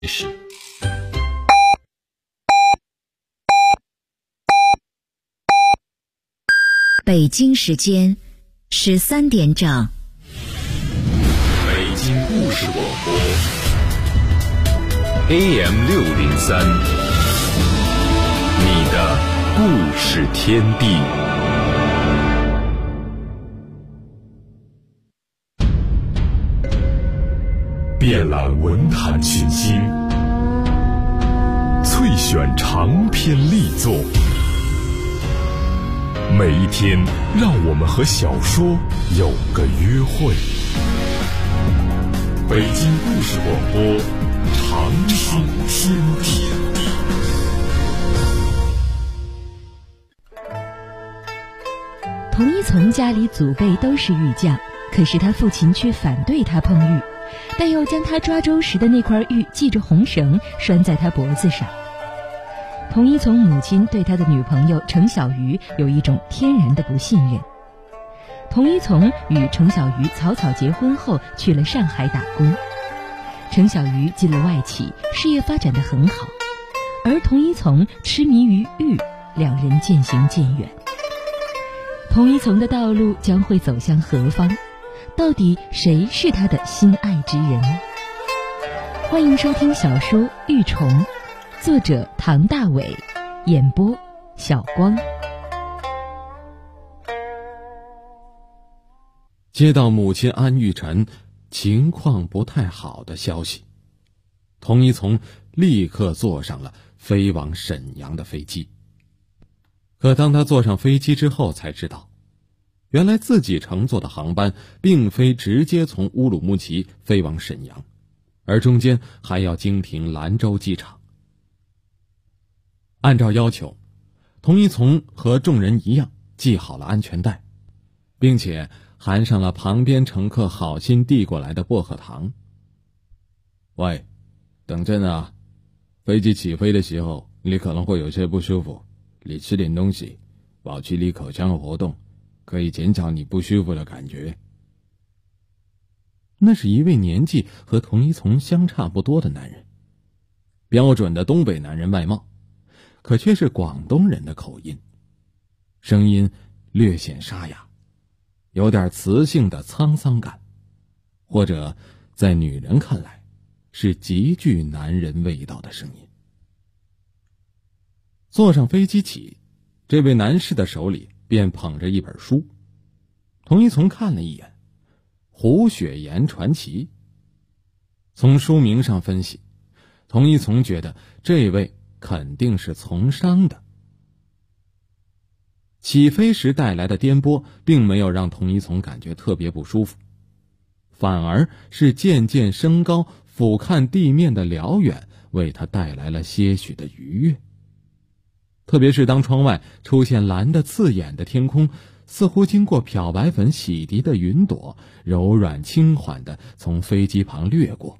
始。 北京时间13点整。 北京故事广播 AM603，你的故事天地。遍览文坛群星，萃选长篇力作。每一天，让我们和小说有个约会。北京故事广播，长长天地。 童一从家里祖辈都是玉匠，可是他父亲却反对他碰玉，但又将他抓周时的那块玉系着红绳拴在他脖子上。童一从母亲对他的女朋友程小鱼有一种天然的不信任。童一从与程小鱼草草结婚后去了上海打工，程小鱼进了外企，事业发展得很好，而童一从痴迷于玉，两人渐行渐远。童一从的道路将会走向何方？到底谁是他的心爱之人？欢迎收听小说《玉虫》，作者唐大伟，演播小光。 接到母亲安玉婵情况不太好的消息，童一从立刻坐上了飞往沈阳的飞机。可当他坐上飞机之后才知道，原来自己乘坐的航班并非直接从乌鲁木齐飞往沈阳，而中间还要经停兰州机场。按照要求，童一从和众人一样系好了安全带，并且含上了旁边乘客好心递过来的薄荷糖。喂，等阵啊，飞机起飞的时候你可能会有些不舒服，你吃点东西，保持你口腔的活动，可以减少你不舒服的感觉。那是一位年纪和童一从相差不多的男人，标准的东北男人外貌，可却是广东人的口音，声音略显沙哑，有点磁性的沧桑感，或者在女人看来是极具男人味道的声音。坐上飞机起，这位男士的手里便捧着一本书，童一从看了一眼，胡雪岩传奇。从书名上分析，童一从觉得这位肯定是从商的。起飞时带来的颠簸并没有让童一从感觉特别不舒服，反而是渐渐升高俯瞰地面的辽远为他带来了些许的愉悦。特别是当窗外出现蓝的刺眼的天空，似乎经过漂白粉洗涤的云朵柔软轻缓地从飞机旁掠过。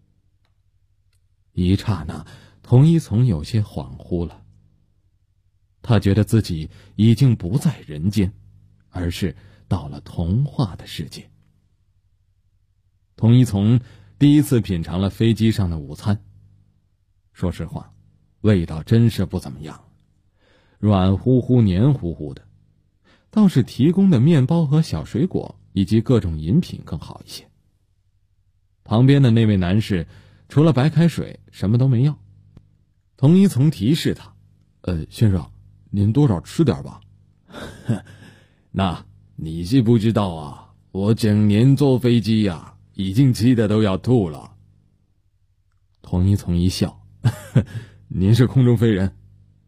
一刹那，童一从有些恍惚了，他觉得自己已经不在人间，而是到了童话的世界。童一从第一次品尝了飞机上的午餐，说实话，味道真是不怎么样，软乎乎黏糊糊的，倒是提供的面包和小水果以及各种饮品更好一些。旁边的那位男士除了白开水什么都没要。童一从提示他，先生，您多少吃点吧。那你是不知道啊，我整年坐飞机啊，已经吃的都要吐了。童一从一笑，您是空中飞人。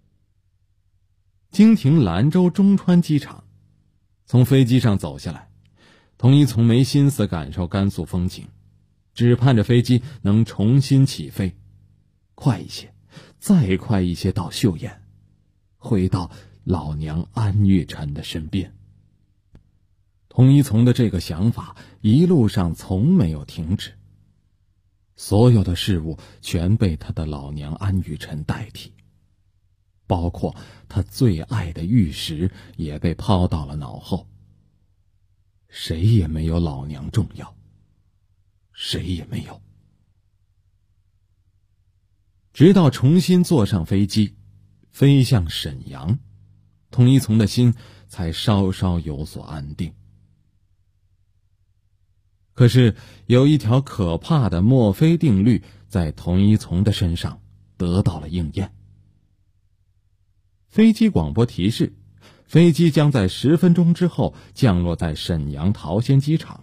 经停兰州中川机场，从飞机上走下来，童一从没心思感受甘肃风景，只盼着飞机能重新起飞，快一些，再快一些到岫岩，回到老娘安玉婵的身边。童一从的这个想法一路上从没有停止，所有的事物全被他的老娘安玉婵代替，包括他最爱的玉石也被抛到了脑后。谁也没有老娘重要，谁也没有。 直到重新坐上飞机，飞向沈阳，童一从的心才稍稍有所安定。可是有一条可怕的墨菲定律在童一从的身上得到了应验。飞机广播提示，飞机将在10分钟之后降落在沈阳桃仙机场。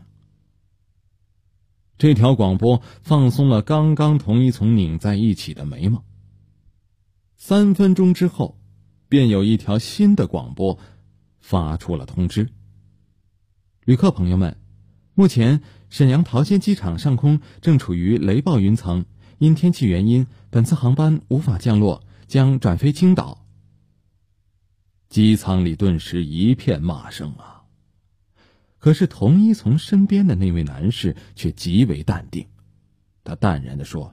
这条广播放松了刚刚童一从拧在一起的眉毛。3分钟之后，便有一条新的广播发出了通知：旅客朋友们，目前沈阳桃仙机场上空正处于雷暴云层，因天气原因，本次航班无法降落，将转飞青岛。机舱里顿时一片骂声啊！可是童一从身边的那位男士却极为淡定，他淡然地说：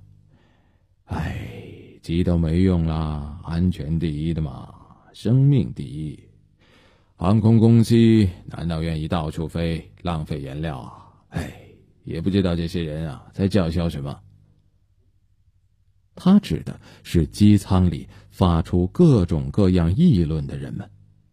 急都没用啦，安全第一的嘛，生命第一。航空公司难道愿意到处飞，浪费颜料啊？也不知道这些人啊在叫嚣什么。他指的是机舱里发出各种各样议论的人们。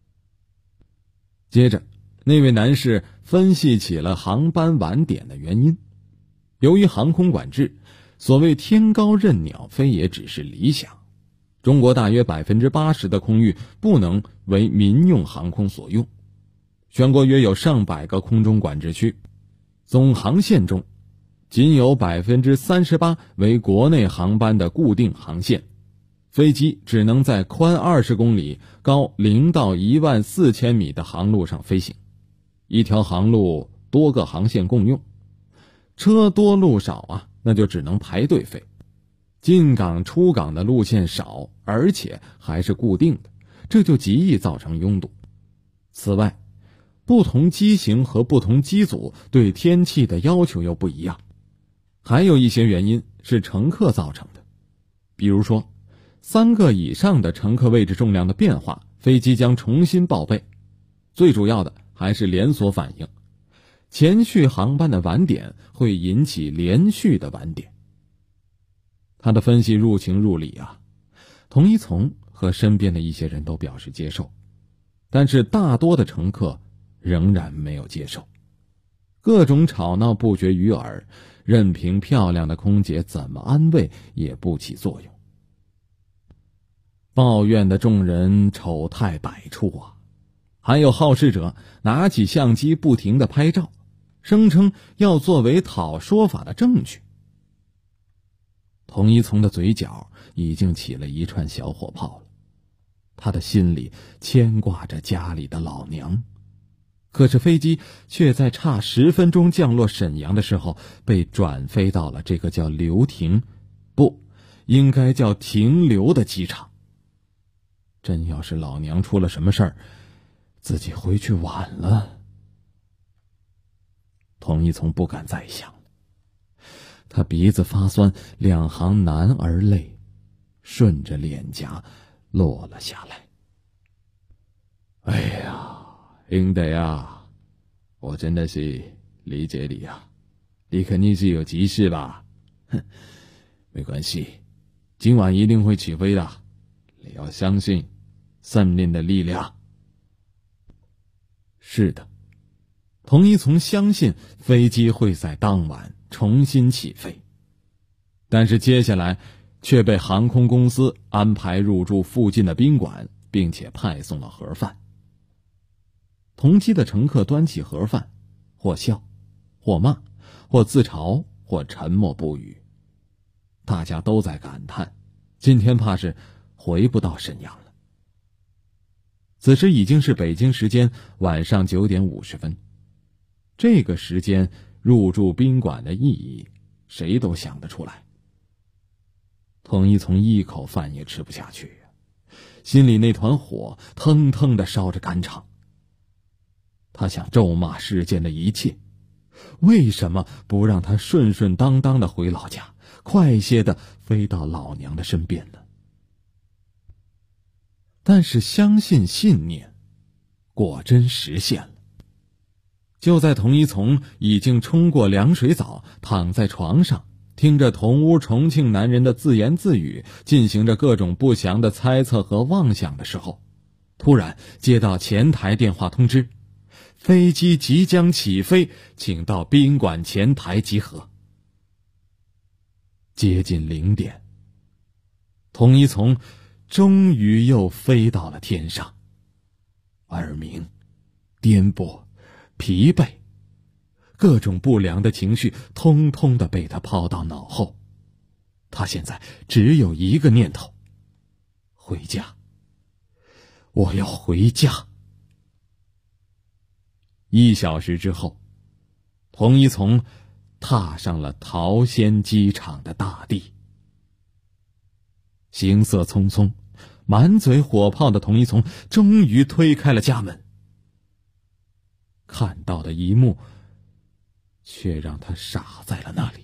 接着那位男士分析起了航班晚点的原因。由于航空管制，所谓天高任鸟飞也只是理想，中国大约 80% 的空域不能为民用航空所用，全国约有上百个空中管制区，总航线中仅有 38% 为国内航班的固定航线，飞机只能在宽20公里、高0到14000米的航路上飞行，一条航路多个航线共用，车多路少啊，那就只能排队飞。进港出港的路线少，而且还是固定的，这就极易造成拥堵。此外，不同机型和不同机组对天气的要求又不一样。还有一些原因是乘客造成的，比如说3个以上的乘客位置重量的变化，飞机将重新报备。最主要的还是连锁反应，前续航班的晚点会引起连续的晚点。他的分析入情入理啊，童一从和身边的一些人都表示接受，但是大多的乘客仍然没有接受，各种吵闹不绝于耳，任凭漂亮的空姐怎么安慰也不起作用。抱怨的众人丑态百出啊，还有好事者拿起相机不停地拍照，声称要作为讨说法的证据。童一从的嘴角已经起了一串小火泡了，他的心里牵挂着家里的老娘，可是飞机却在差10分钟降落沈阳的时候被转飞到了这个叫留停，不，应该叫停留的机场。真要是老娘出了什么事儿，自己回去晚了。童一从不敢再想了，他鼻子发酸，2行男儿泪顺着脸颊落了下来。兄弟啊，我真的是理解你啊，你肯定是有急事吧？没关系，今晚一定会起飞的，你要相信生命的力量。是的，童一从相信飞机会在当晚重新起飞，但是接下来却被航空公司安排入住附近的宾馆，并且派送了盒饭。同机的乘客端起盒饭，或笑，或骂，或自嘲，或沉默不语。大家都在感叹，今天怕是回不到沈阳了。此时已经是北京时间晚上9点50分，这个时间入住宾馆的意义，谁都想得出来。童一从一口饭也吃不下去，心里那团火腾腾地烧着肝肠。他想咒骂世间的一切，为什么不让他顺顺当当地回老家，快些地飞到老娘的身边呢？但是相信信念果真实现了。就在童一从已经冲过凉水澡，躺在床上听着同屋重庆男人的自言自语，进行着各种不祥的猜测和妄想的时候，突然接到前台电话通知，飞机即将起飞，请到宾馆前台集合。接近0点，童一从终于又飞到了天上。耳鸣、颠簸、疲惫，各种不良的情绪通通的被他抛到脑后。他现在只有一个念头：回家。我要回家。1小时之后，童一从踏上了桃仙机场的大地。行色匆匆，满嘴火炮的童一从终于推开了家门。看到的一幕却让他傻在了那里。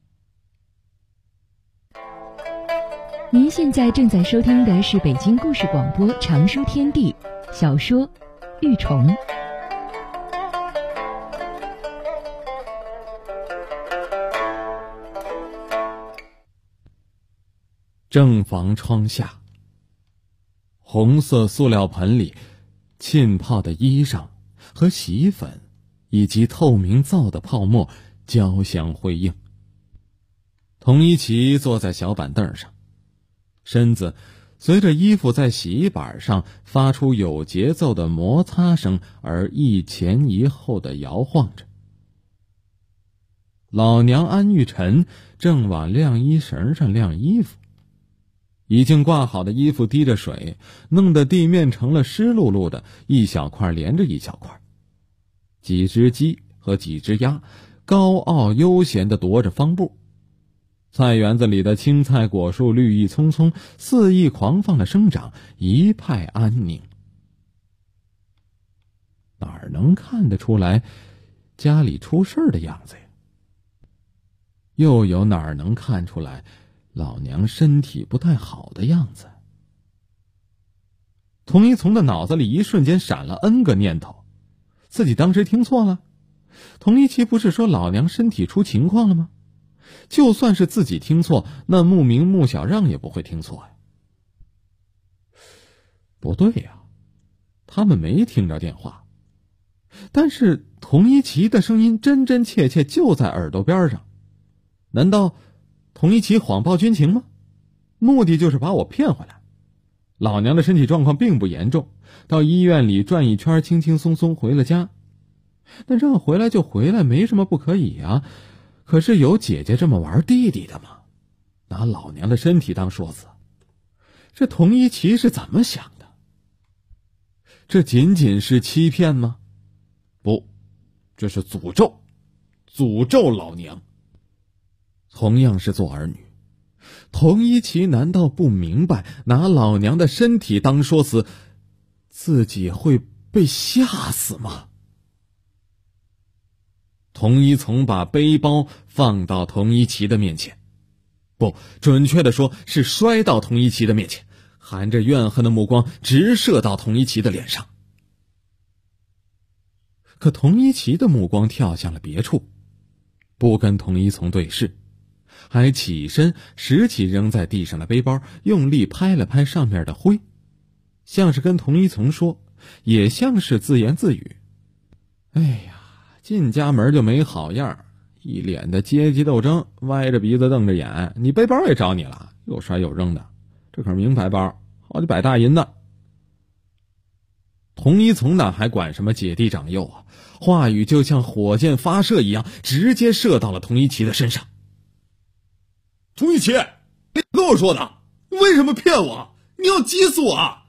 您现在正在收听的是北京故事广播长书天地小说《玉虫》。 正房窗下，红色塑料盆里浸泡的衣裳和洗衣粉以及透明皂的泡沫交相辉映。童一奇坐在小板凳上，身子随着衣服在洗衣板上发出有节奏的摩擦声而一前一后地摇晃着。老娘安玉晨正往晾衣绳上晾衣服，已经挂好的衣服滴着水，弄得地面成了湿漉漉的，一小块连着一小块。几只鸡和几只鸭高傲悠闲地踱着方步，菜园子里的青菜果树绿意葱葱，肆意狂放的生长，一派安宁。哪儿能看得出来家里出事的样子呀？又有哪儿能看出来老娘身体不太好的样子？童一从的脑子里一瞬间闪了 N 个念头，自己当时听错了。童一奇不是说老娘身体出情况了吗？就算是自己听错，那穆明、穆小让也不会听错呀。不对呀，他们没听着电话，但是童一奇的声音真真切切就在耳朵边上。难道童一奇谎报军情吗？目的就是把我骗回来。老娘的身体状况并不严重，到医院里转一圈，轻轻松松回了家。那让回来就回来，没什么不可以啊。可是有姐姐这么玩弟弟的吗？拿老娘的身体当说辞，这童一奇是怎么想的？这仅仅是欺骗吗？不，这是诅咒，诅咒老娘。同样是做儿女，童一奇难道不明白拿老娘的身体当说辞，自己会被吓死吗？童一从把背包放到童一奇的面前，不，准确的说是摔到童一奇的面前，含着怨恨的目光直射到童一奇的脸上。可童一奇的目光跳向了别处，不跟童一从对视，还起身拾起扔在地上的背包，用力拍了拍上面的灰，像是跟童一从说，也像是自言自语。哎呀，进家门就没好样，一脸的阶级斗争，歪着鼻子瞪着眼，你背包也找你了，又摔又扔的，这可是名牌包，好几百大银的。童一从哪还管什么姐弟长幼啊，话语就像火箭发射一样，直接射到了童一奇的身上。童一奇，你跟我说的，你为什么骗我？你要急死我啊！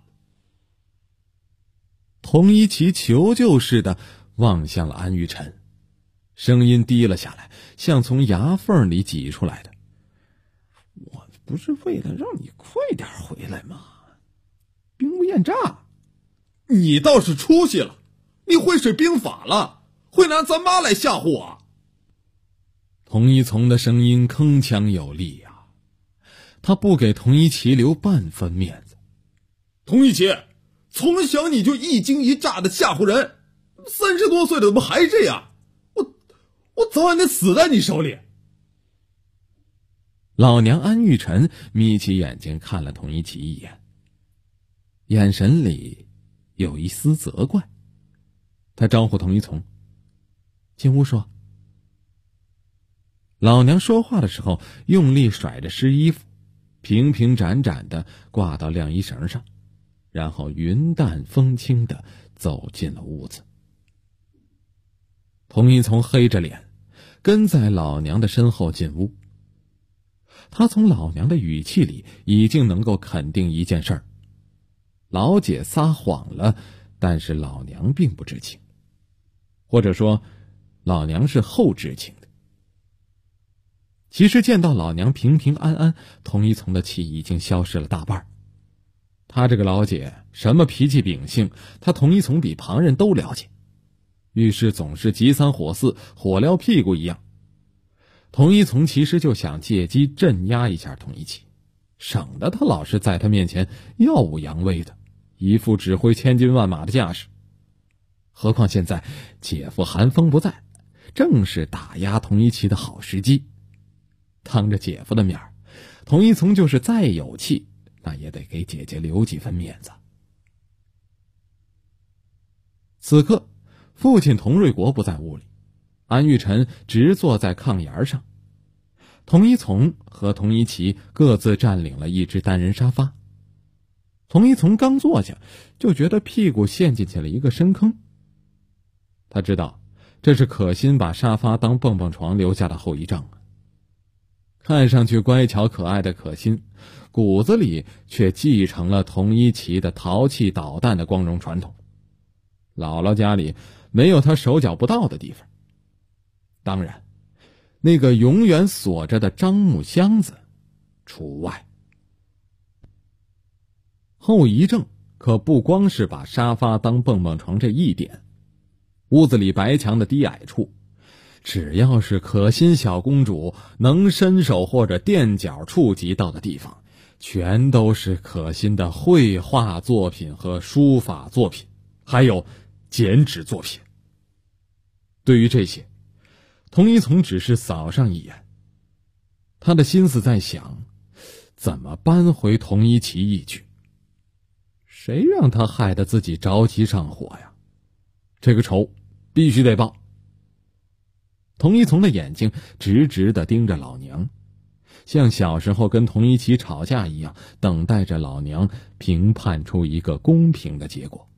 童一奇求救似的望向了安玉晨，声音低了下来，像从牙缝里挤出来的。我不是为了让你快点回来吗？兵不厌诈。你倒是出息了，你会使兵法了，会拿咱妈来吓唬我。童一从的声音铿锵有力呀，他不给童一奇留半分面子。童一奇，从小你就一惊一乍的吓唬人，30多岁了怎么还这样？我早晚得死在你手里。 老娘安玉宸眯起眼睛看了童一奇一眼，眼神里有一丝责怪。他招呼童一从进屋说。老娘说话的时候用力甩着湿衣服，平平展展地挂到晾衣绳上，然后云淡风轻地走进了屋子。童一从黑着脸跟在老娘的身后进屋。他从老娘的语气里已经能够肯定一件事儿，老姐撒谎了，但是老娘并不知情，或者说老娘是后知情的。其实见到老娘平平安安，童一从的气已经消失了大半。他这个老姐什么脾气秉性，他童一从比旁人都了解，遇事总是急三火四，火燎屁股一样。童一从其实就想借机镇压一下童一奇，省得他老是在他面前耀武扬威的，一副指挥千军万马的架势。何况现在姐夫韩风不在，正是打压童一奇的好时机。当着姐夫的面，童一从就是再有气，那也得给姐姐留几分面子。此刻父亲童瑞国不在屋里，安玉宸直坐在炕沿上，童一从和童一奇各自占领了一只单人沙发。童一从刚坐下就觉得屁股陷进去了一个深坑。他知道这是可心把沙发当蹦蹦床留下的后遗症。看上去乖巧可爱的可心，骨子里却继承了童一奇的淘气捣蛋的光荣传统。姥姥家里没有他手脚不到的地方，当然那个永远锁着的樟木箱子除外。后遗症可不光是把沙发当蹦蹦床这一点，屋子里白墙的低矮处，只要是可心小公主能伸手或者垫脚触及到的地方，全都是可心的绘画作品和书法作品，还有剪纸作品。对于这些，童一从只是扫上一眼，他的心思在想怎么扳回童一奇一局。谁让他害得自己着急上火呀？这个仇必须得报。童一从的眼睛直直地盯着老娘，像小时候跟童一奇吵架一样，等待着老娘评判出一个公平的结果。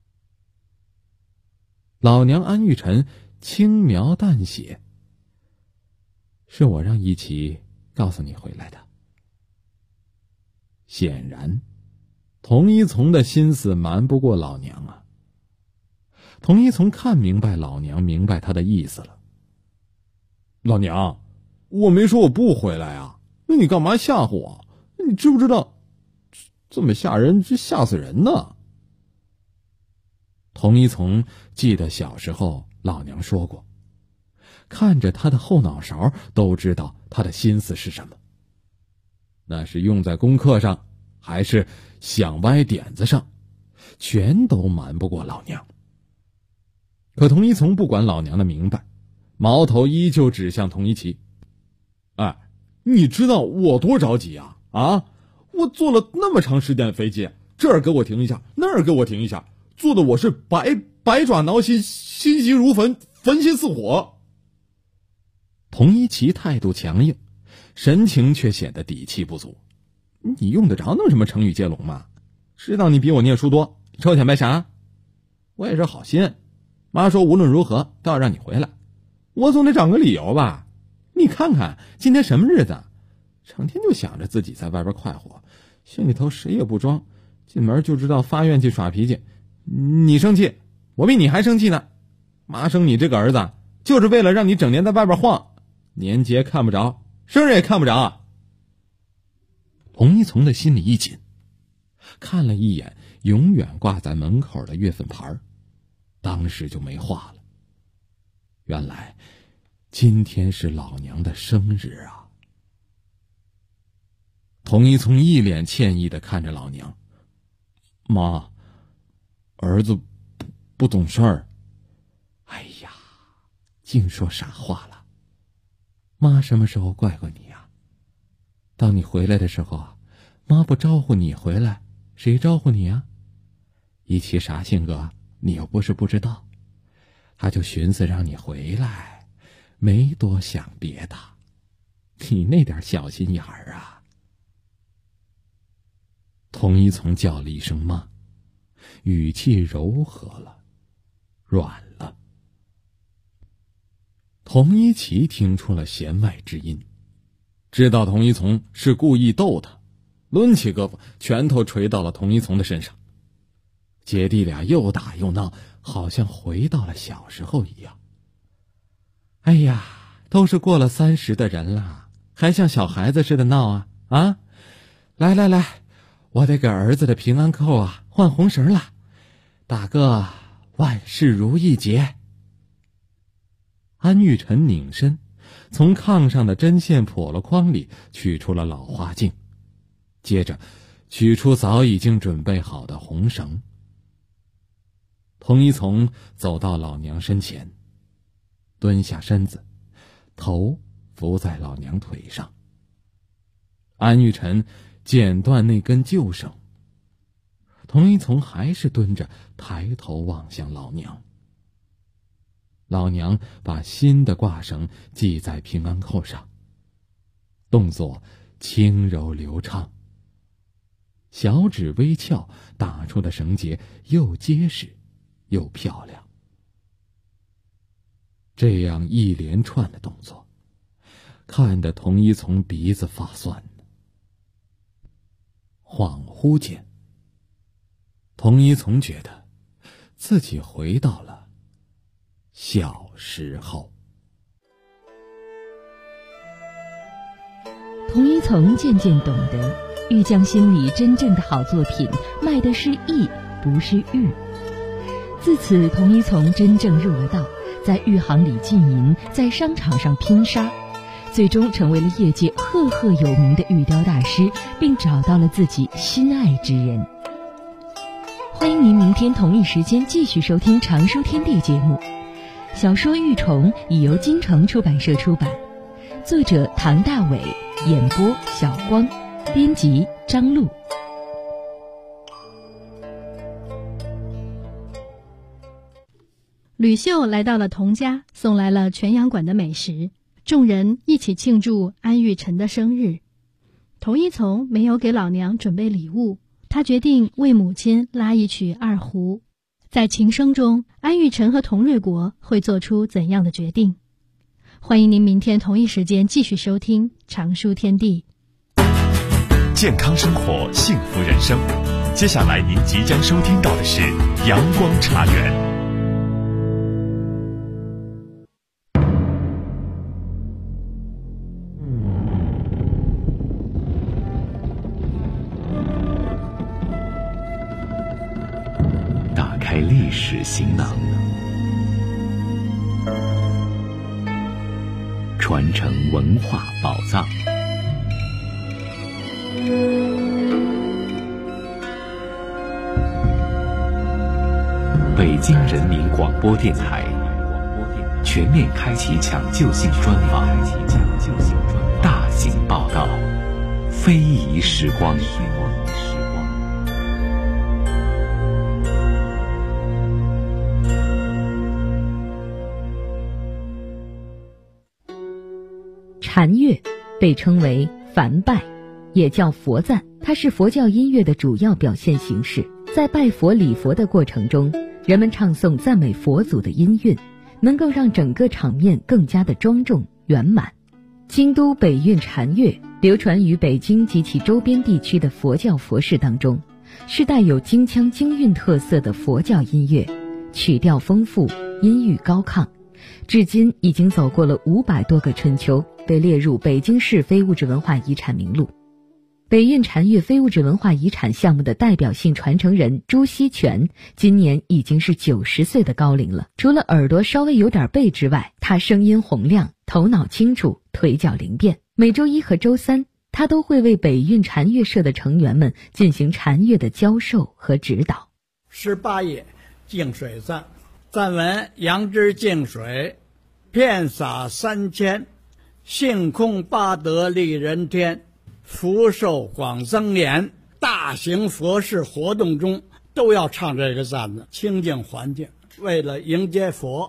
老娘安玉宸轻描淡写：是我让一奇告诉你回来的。显然童一从的心思瞒不过老娘啊。童一从看明白老娘明白他的意思了。老娘，我没说我不回来啊，那你干嘛吓唬我？你知不知道这么吓人，这吓死人呢？童一从记得小时候老娘说过，看着他的后脑勺都知道他的心思是什么，那是用在功课上还是想歪点子上，全都瞒不过老娘。可童一从不管老娘的明白，矛头依旧指向童一奇。哎，你知道我多着急啊？啊，我坐了那么长时间的飞机，这儿给我停一下，那儿给我停一下，坐的我是百爪挠心，心急如焚，焚心似火。童一奇态度强硬，神情却显得底气不足。你用得着那什么成语接龙吗？知道你比我念书多，抽钱白啥？我也是好心，妈说无论如何都要让你回来，我总得找个理由吧。你看看今天什么日子，成天就想着自己在外边快活，心里头谁也不装，进门就知道发怨气耍脾气。你生气，我比你还生气呢。妈生你这个儿子就是为了让你整天在外边晃，年节看不着，生日也看不着。童一从的心里一紧，看了一眼永远挂在门口的月份牌，当时就没话了。原来今天是老娘的生日啊！童一从一脸歉意地看着老娘，妈，儿子不懂事儿。哎呀，净说傻话了，妈什么时候怪过你呀？ 当你回来的时候啊，妈不招呼你回来，谁招呼你啊？一齐啥性格，你又不是不知道。他就寻思让你回来，没多想别的。你那点小心眼儿啊！童一从叫了一声妈，语气柔和了，软了。童一奇听出了弦外之音，知道童一从是故意逗他，抡起胳膊，拳头捶到了童一从的身上。姐弟俩又打又闹，好像回到了小时候一样。哎呀，都是过了30的人了，还像小孩子似的闹啊！啊，来来来，我得给儿子的平安扣啊换红绳了，大哥万事如意结。安玉晨拧身，从炕上的针线笸箩筐里取出了老花镜，接着取出早已经准备好的红绳。童一从走到老娘身前，蹲下身子，头伏在老娘腿上。安玉晨剪断那根旧绳，童一从还是蹲着，抬头望向老娘。老娘把新的挂绳系在平安扣上，动作轻柔流畅，小指微翘，打出的绳结又结实又漂亮。这样一连串的动作，看得童一从鼻子发酸。恍惚间，童一从觉得自己回到了小时候。 童一从渐渐懂得，玉匠心里真正的好作品卖的是艺，不是玉。自此，童一从真正入了道，在玉行里经营，在商场上拼杀，最终成为了业界赫赫有名的玉雕大师，并找到了自己心爱之人。欢迎您明天同一时间继续收听常书天地节目。小说《玉虫》已由京城出版社出版，作者唐大伟，演播小光，编辑张璐。 吕秀来到了童家，送来了全羊馆的美食，众人一起庆祝安玉晨的生日。童一从没有给老娘准备礼物，他决定为母亲拉一曲二胡。在琴声中，安玉晨和童瑞国会做出怎样的决定？欢迎您明天同一时间继续收听常书天地。 健康生活，幸福人生。接下来您即将收听到的是阳光茶园。打开历史行囊，传承文化宝藏。北京人民广播电台全面开启抢救性专访，大型报道，非遗时光。 禅乐被称为梵拜，也叫佛赞，它是佛教音乐的主要表现形式。在拜佛礼佛的过程中，人们唱诵赞美佛祖的音韵，能够让整个场面更加的庄重圆满。京都北韵禅乐流传于北京及其周边地区的佛教佛事当中，是带有京腔京韵特色的佛教音乐，曲调丰富，音域高亢，至今已经走过了500多个春秋，被列入北京市非物质文化遗产名录。北韵禅乐非物质文化遗产项目的代表性传承人朱锡全今年已经是90岁的高龄了。除了耳朵稍微有点背之外，他声音洪亮，头脑清楚，腿脚灵便。每周一和周三，他都会为北韵禅乐社的成员们进行禅乐的教授和指导。 18页净水赞，赞文：杨枝净水，遍洒3千，性空八德利人天。 福寿广增年，大型佛事活动中都要唱这个赞子，清净环境，为了迎接佛。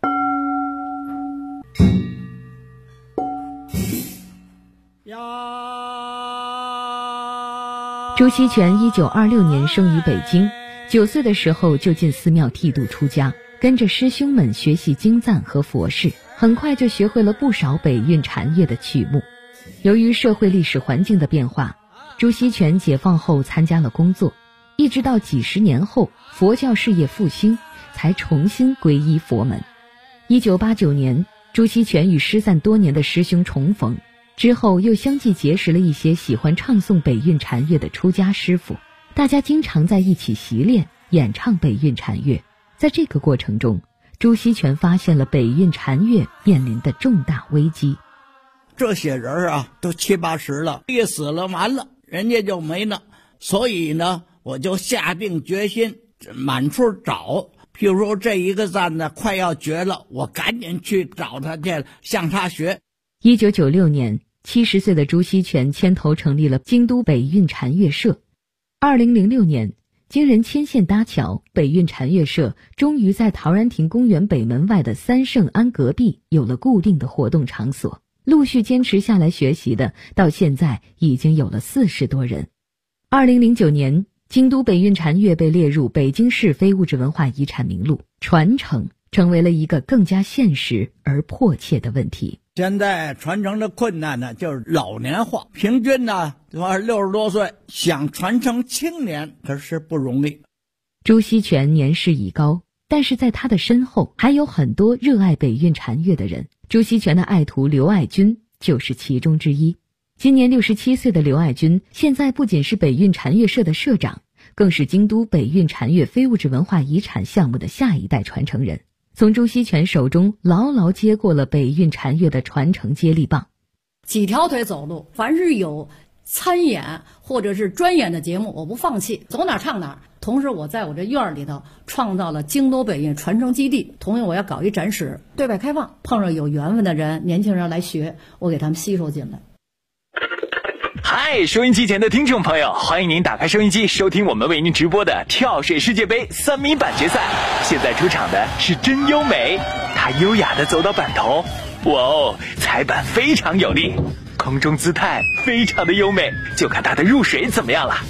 朱锡全1926年生于北京，9岁的时候就进寺庙剃度出家，跟着师兄们学习经赞和佛事，很快就学会了不少北韵禅乐的曲目。由于社会历史环境的变化，朱锡全解放后参加了工作，一直到几十年后佛教事业复兴，才重新皈依佛门。1989年，朱锡全与失散多年的师兄重逢，之后又相继结识了一些喜欢唱诵北韵禅乐的出家师傅，大家经常在一起习练演唱北韵禅乐。在这个过程中，朱锡全发现了北韵禅乐面临的重大危机。 这些人啊，都70、80了，一死了完了，人家就没了。所以呢，我就下定决心满处找。譬如说这一个赞呢快要绝了，我赶紧去找他去，向他学。 1996年，70岁的朱锡全牵头成立了京都北韵禅乐社。2006年，经人牵线搭桥，北韵禅乐社终于在陶然亭公园北门外的三圣庵隔壁有了固定的活动场所。陆续坚持下来学习的，到现在已经有了40多人。2009年，京都北韵禅乐被列入北京市非物质文化遗产名录，传承成为了一个更加现实而迫切的问题。 现在传承的困难呢，就是老年化，平均呢60多岁，想传承青年可是不容易。 朱锡全年事已高，但是在他的身后还有很多热爱北韵禅乐的人。朱锡全的爱徒刘爱军就是其中之一。今年67岁的刘爱军，现在不仅是北韵禅乐社的社长，更是京都北韵禅乐非物质文化遗产项目的下一代传承人，从朱锡全手中牢牢接过了北韵禅乐的传承接力棒。 几条腿走路，凡是有参演或者是专演的节目，我不放弃，走哪唱哪。同时我在我这院里头创造了京都北韵传承基地，同时我要搞一展示，对外开放，碰上有缘分的人，年轻人来学，我给他们吸收进来。 嗨，收音机前的听众朋友，欢迎您打开收音机，收听我们为您直播的跳水世界杯3米板决赛。现在出场的是真优美，她优雅地走到板头，哇哦，踩板非常有力，空中姿态非常的优美，就看她的入水怎么样了。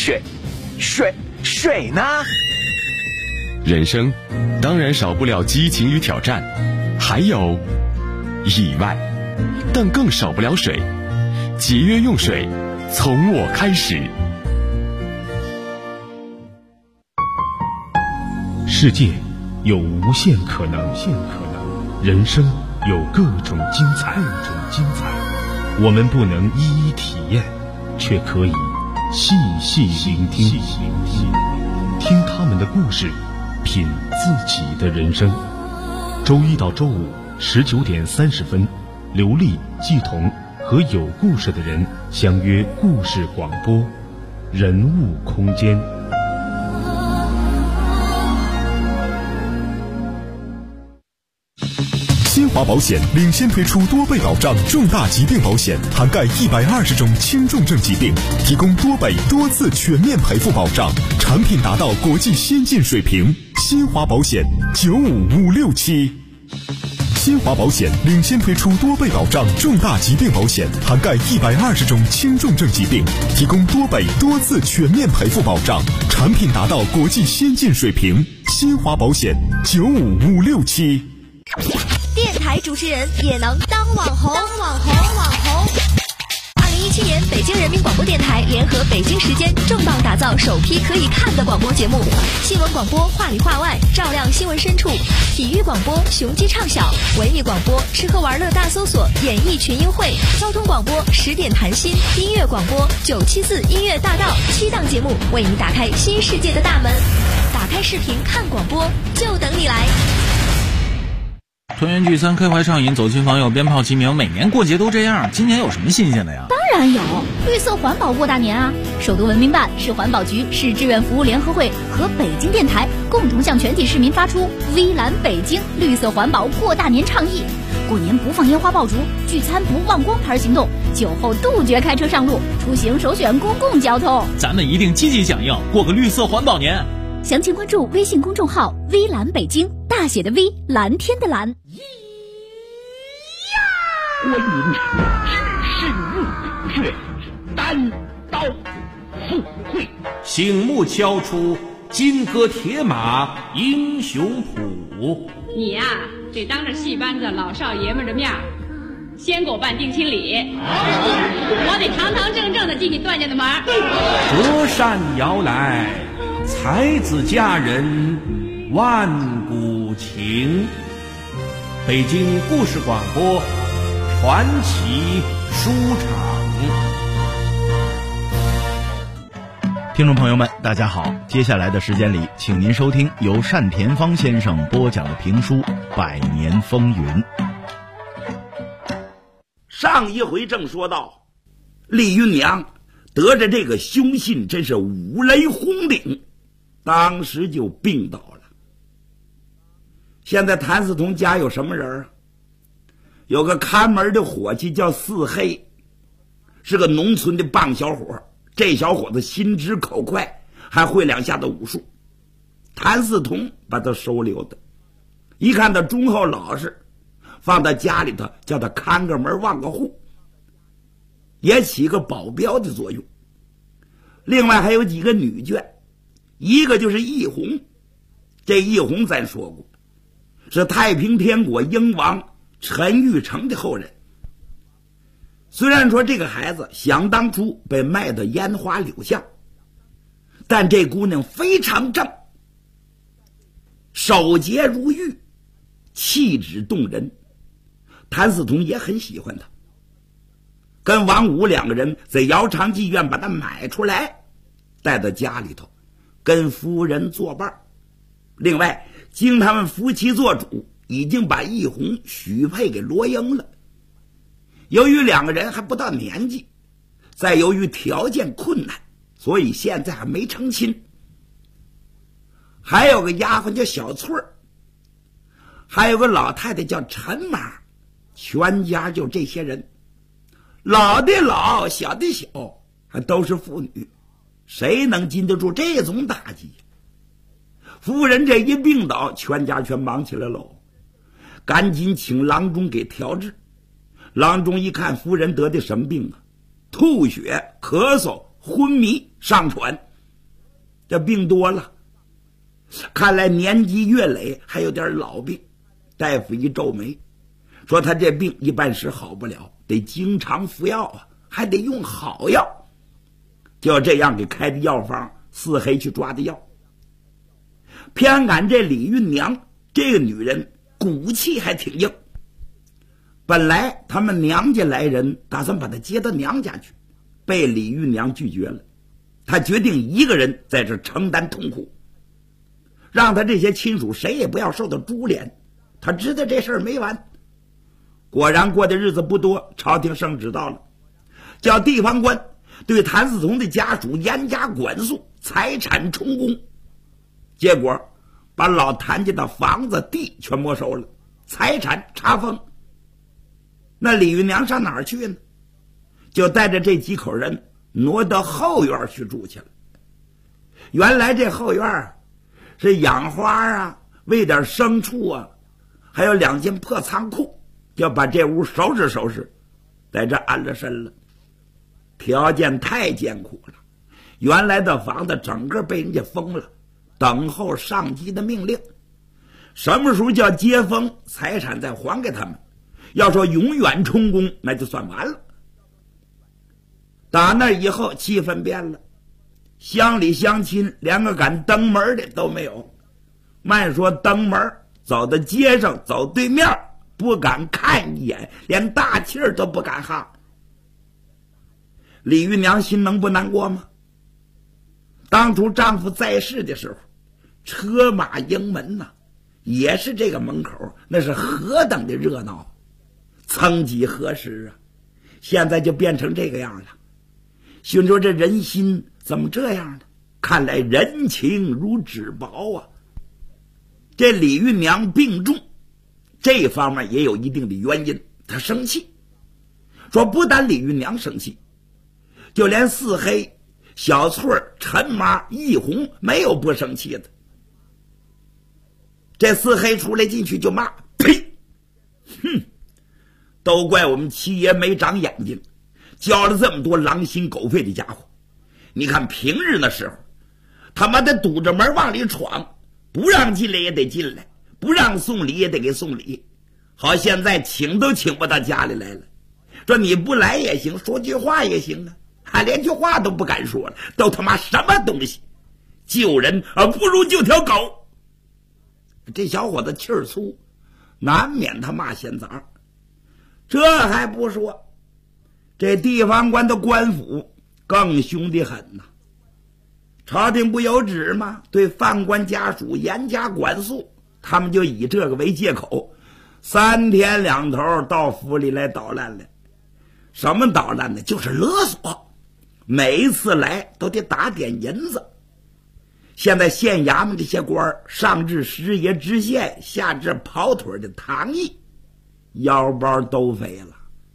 水呢？ 人生当然少不了激情与挑战，还有意外，但更少不了水。节约用水，从我开始。 世界有无限可能，人生有各种精彩。我们不能一一体验，却可以细细聆听，听他们的故事，品自己的人生。周一到周五19点30分，刘丽、季彤和有故事的人相约故事广播，人物空间。 新华保险领先推出多倍保障重大疾病保险，涵盖120种轻重症疾病，提供多倍多次全面赔付保障，产品达到国际先进水平。新华保险95567。新华保险领先推出多倍保障重大疾病保险，涵盖120种轻重症疾病，提供多倍多次全面赔付保障，产品达到国际先进水平。新华保险95567。 电台主持人也能当网红。2017年，北京人民广播电台联合北京时间重磅打造首批可以看的广播节目，新闻广播话里话外，照亮新闻深处；体育广播雄鸡唱晓，文艺广播吃喝玩乐大搜索，演艺群英会；交通广播10点谈心，音乐广播974音乐大道，7档节目为你打开新世界的大门。打开视频看广播，就等你来。 团圆聚餐，开怀畅饮，走亲访友，鞭炮齐鸣，每年过节都这样，今年有什么新鲜的呀？ 当然有，绿色环保过大年啊！首都文明办、市环保局、市志愿服务联合会和北京电台共同向全体市民发出“微蓝北京绿色环保过大年”倡议， 过年不放烟花爆竹，聚餐不忘光牌行动，酒后杜绝开车上路，出行首选公共交通。 咱们一定积极响应，过个绿色环保年。 详情关注微信公众号“微蓝北京”，大写的 V， 蓝天的蓝。 观音只是墓穴，单刀赴会， 醒目敲出金戈铁马英雄谱。 你呀，得当着戏班子老少爷们的面先给我办定亲礼，我得堂堂正正的进你段家的门。 折扇摇来，才子佳人万古情。北京故事广播传奇书场。 听众朋友们，大家好，接下来的时间里，请您收听由单田芳先生播讲的评书《百年风云》。 上一回正说到，李云娘得着这个凶信，真是五雷轰顶，当时就病倒了。现在谭嗣同家有什么人啊？有个看门的伙计叫四黑，是个农村的棒小伙。这小伙子心直口快，还会两下子武术。谭嗣同把他收留的，一看他忠厚老实，放到家里头，叫他看个门望个户，也起个保镖的作用。另外还有几个女眷，一个就是奕红。这奕红咱说过，是太平天国英王陈玉成的后人。虽然说这个孩子想当初被卖到烟花柳巷，但这姑娘非常正，守节如玉，气质动人。谭嗣同也很喜欢她，跟王武两个人在姚长妓院把她买出来，带到家里头跟夫人作伴。另外经他们夫妻做主，已经把奕红许配给罗英了。由于两个人还不到年纪，再由于条件困难，所以现在还没成亲。还有个丫鬟叫小翠儿，还有个老太太叫陈妈，全家就这些人，老的老，小的小，还都是妇女，谁能经得住这种打击？夫人这一病倒，全家全忙起来喽，赶紧请郎中给调治。郎中一看夫人得的什么病啊？吐血、咳嗽、昏迷、上喘，这病多了，看来年纪越累，还有点老病。大夫一皱眉，说他这病一般时好不了，得经常服药啊，还得用好药。就这样给开的药方，四黑去抓的药。偏赶这李运娘这个女人骨气还挺硬，本来他们娘家来人打算把她接到娘家去，被李玉娘拒绝了。她决定一个人在这承担痛苦，让他这些亲属谁也不要受到株连。他知道这事儿没完。果然过的日子不多，朝廷圣旨到了，叫地方官对谭嗣同的家属严加管束，财产充公。结果把老谭家的房子地全没收了，财产查封。那李玉娘上哪儿去呢？就带着这几口人挪到后院去住去了。原来这后院是养花啊，喂点牲畜啊，还有2间破仓库，要把这屋收拾收拾，在这安了身了。条件太艰苦了，原来的房子整个被人家封了，等候上级的命令，什么时候叫接封，财产再还给他们。要说永远充公，那就算完了。打那以后气氛变了，乡里乡亲连个敢登门的都没有，慢说登门，走到街上走对面不敢看一眼，连大气儿都不敢哈。李玉娘心能不难过吗？当初丈夫在世的时候，车马迎门呐，也是这个门口，那是何等的热闹。曾几何时啊，现在就变成这个样了。寻说这人心怎么这样呢？看来人情如纸薄啊。这李玉娘病重， 这方面也有一定的原因。他生气，说不但李玉娘生气，就连四黑、小翠、陈妈、易红没有不生气的。这四黑出来进去就骂：“呸！哼，都怪我们七爷没长眼睛，教了这么多狼心狗肺的家伙。你看平日那时候，他妈的堵着门往里闯，不让进来也得进来，不让送礼也得给送礼。好，现在请都请不到家里来了，说你不来也行，说句话也行啊，还连句话都不敢说了，都他妈什么东西？救人不如救条狗。”这小伙子气儿粗，难免他骂闲杂。这还不说，这地方官的官府更凶得很呐。朝廷不有旨吗？对犯官家属严加管束，他们就以这个为借口，3天2头到府里来捣乱来。什么捣乱呢？就是勒索，每一次来都得打点银子。现在县衙门这些官，上至师爷知县，下至跑腿的堂役，腰包都肥了。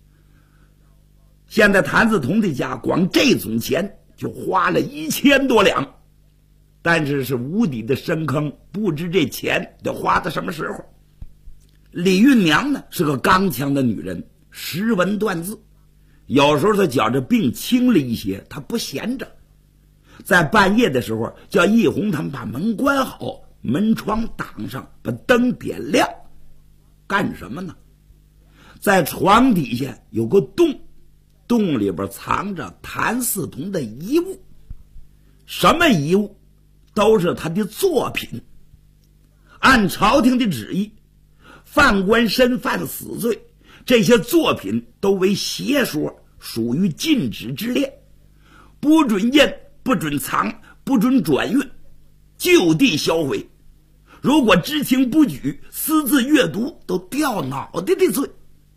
现在谭嗣同的家光这种钱就花了1000多两，但是无底的深坑，不知这钱得花到什么时候。李玉娘呢是个刚强的女人，识文断字，有时候她觉着病轻了一些，她不闲着。在半夜的时候，叫易红他们把门关好，门窗挡上，把灯点亮。干什么呢？在床底下有个洞，洞里边藏着谭嗣同的遗物。什么遗物？都是他的作品。按朝廷的旨意，犯官身犯死罪，这些作品都为邪说，属于禁止之列，不准印，不准藏，不准转运，就地销毁。如果知情不举，私自阅读，都掉脑袋的罪。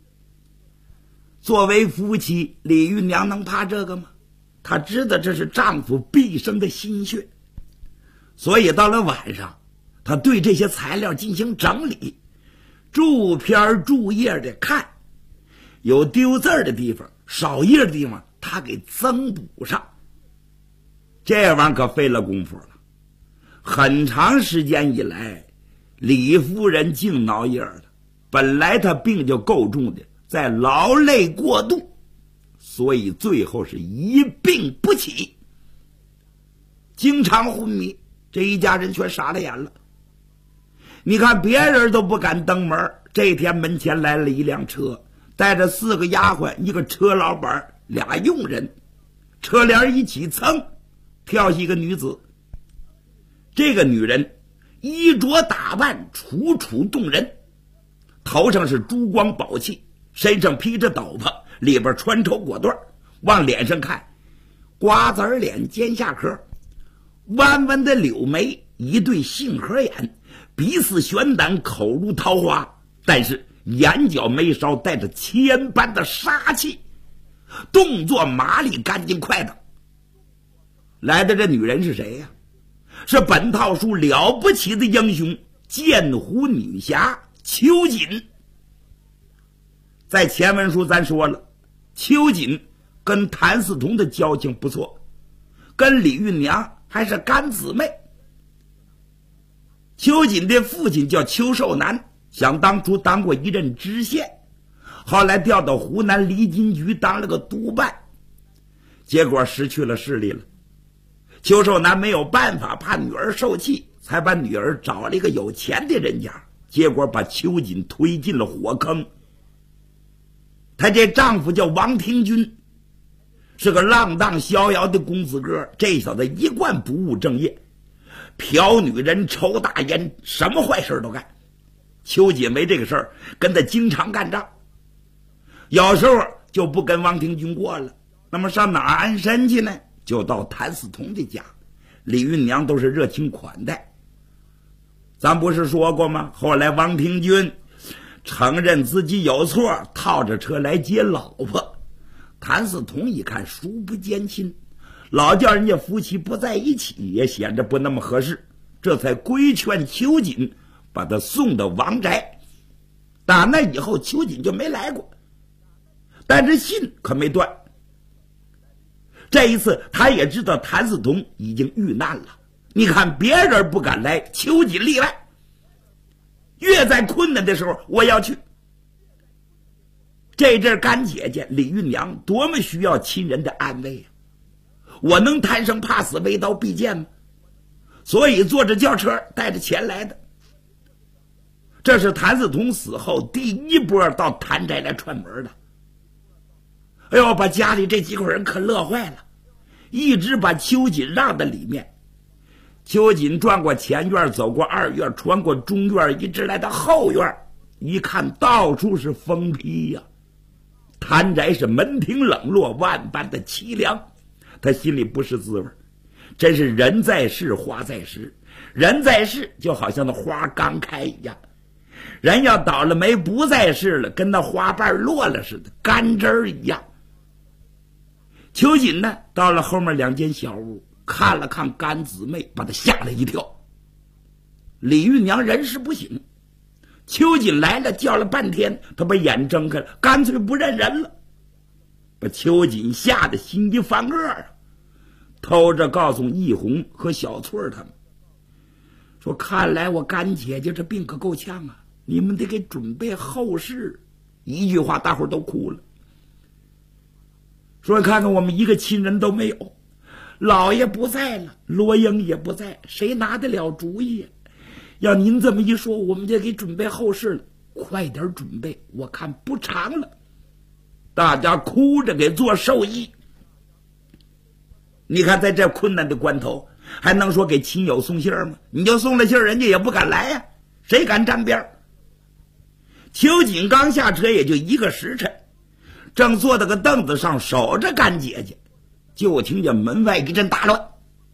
作为夫妻，李玉娘能怕这个吗？她知道这是丈夫毕生的心血，所以到了晚上，她对这些材料进行整理，逐篇逐页的看，有丢字的地方，少页的地方，她给增补上。这玩意儿可费了功夫了，很长时间以来，李夫人净挠叶了。本来她病就够重的，再劳累过度，所以最后是一病不起，经常昏迷。这一家人全傻了眼了。你看别人都不敢登门，这天门前来了一辆车，带着4个丫鬟，一个车老板，2佣人，车帘一起蹭跳下一个女子。这个女人衣着打扮楚楚动人，头上是珠光宝气，身上披着斗篷，里边穿绸裹缎，往脸上看，瓜子脸，尖下颏，弯弯的柳眉，一对杏核眼，鼻似悬胆，口如桃花，但是眼角眉梢带着千般的杀气，动作麻利干净快的。来的这女人是谁呀？是本套书了不起的英雄，剑湖女侠秋瑾。在前文书咱说了，秋瑾跟谭嗣同的交情不错，跟李玉娘还是干姊妹。秋瑾的父亲叫邱寿南，想当初当过一任知县，后来调到湖南离金局当了个督办，结果失去了势力了。邱寿南没有办法，怕女儿受气，才把女儿找了一个有钱的人家，结果把秋瑾推进了火坑。她这丈夫叫王廷钧，是个浪荡逍遥的公子哥，这小子一贯不务正业，嫖女人，抽大烟，什么坏事都干。秋瑾为这个事儿跟他经常干仗，有时候就不跟王廷钧过了，那么上哪儿安身去呢？就到谭嗣同的家，李玉娘都是热情款待。咱不是说过吗？后来王廷钧承认自己有错，套着车来接老婆。谭嗣同一看疏不见亲，老叫人家夫妻不在一起，也显得不那么合适，这才规劝秋瑾把他送到王宅。 打那以后秋瑾就没来过，但是信可没断。这一次他也知道谭嗣同已经遇难了，你看别人不敢来，秋瑾例外，越在困难的时候我要去。这阵干姐姐李运娘多么需要亲人的安慰啊！我能贪生怕死为刀必剑吗？所以坐着轿车带着钱来的。这是谭嗣同死后第一波到谭宅来串门的。哎呦，把家里这几口人可乐坏了，一直把秋瑾让在里面。秋瑾转过前院，走过二院，穿过中院，一直来到后院，一看到处是封批呀，谭宅是门庭冷落，万般的凄凉，他心里不是滋味。真是人在世花在时，人在世就好像那花刚开一样，人要倒了霉不在世了，跟那花瓣落了似的，干枝儿一样。秋瑾呢，到了后面两间小屋，看了看干姊妹，把他吓了一跳。李运娘人事不省，秋瑾来了，叫了半天，他把眼睁开了，干脆不认人了，把秋瑾吓得心一翻恶啊，偷着告诉义红和小翠他们说：“看来我干姐姐这病可够呛啊，你们得给准备后事。”一句话，大伙儿都哭了。说看看我们一个亲人都没有，老爷不在了，罗英也不在，谁拿得了主意？要您这么一说，我们就给准备后事了，快点准备，我看不长了。大家哭着给做寿衣。你看在这困难的关头，还能说给亲友送信吗？你就送了信，人家也不敢来呀，谁敢沾边？秋瑾刚下车也就一个时辰，正坐在个凳子上守着干姐姐，就听见门外一阵大乱，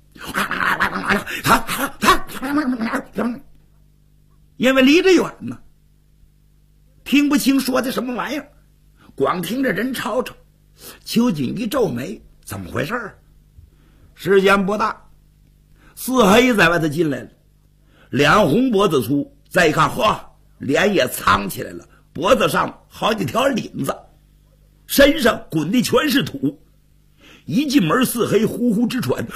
因为离着远呢，听不清说的什么玩意儿，光听着人吵吵。秋瑾一皱眉，怎么回事啊？时间不大，四黑在外头进来了，脸红脖子粗，再一看，嚯，脸也苍起来了，脖子上好几条领子，身上滚的全是土。一进门，四黑呼呼直喘，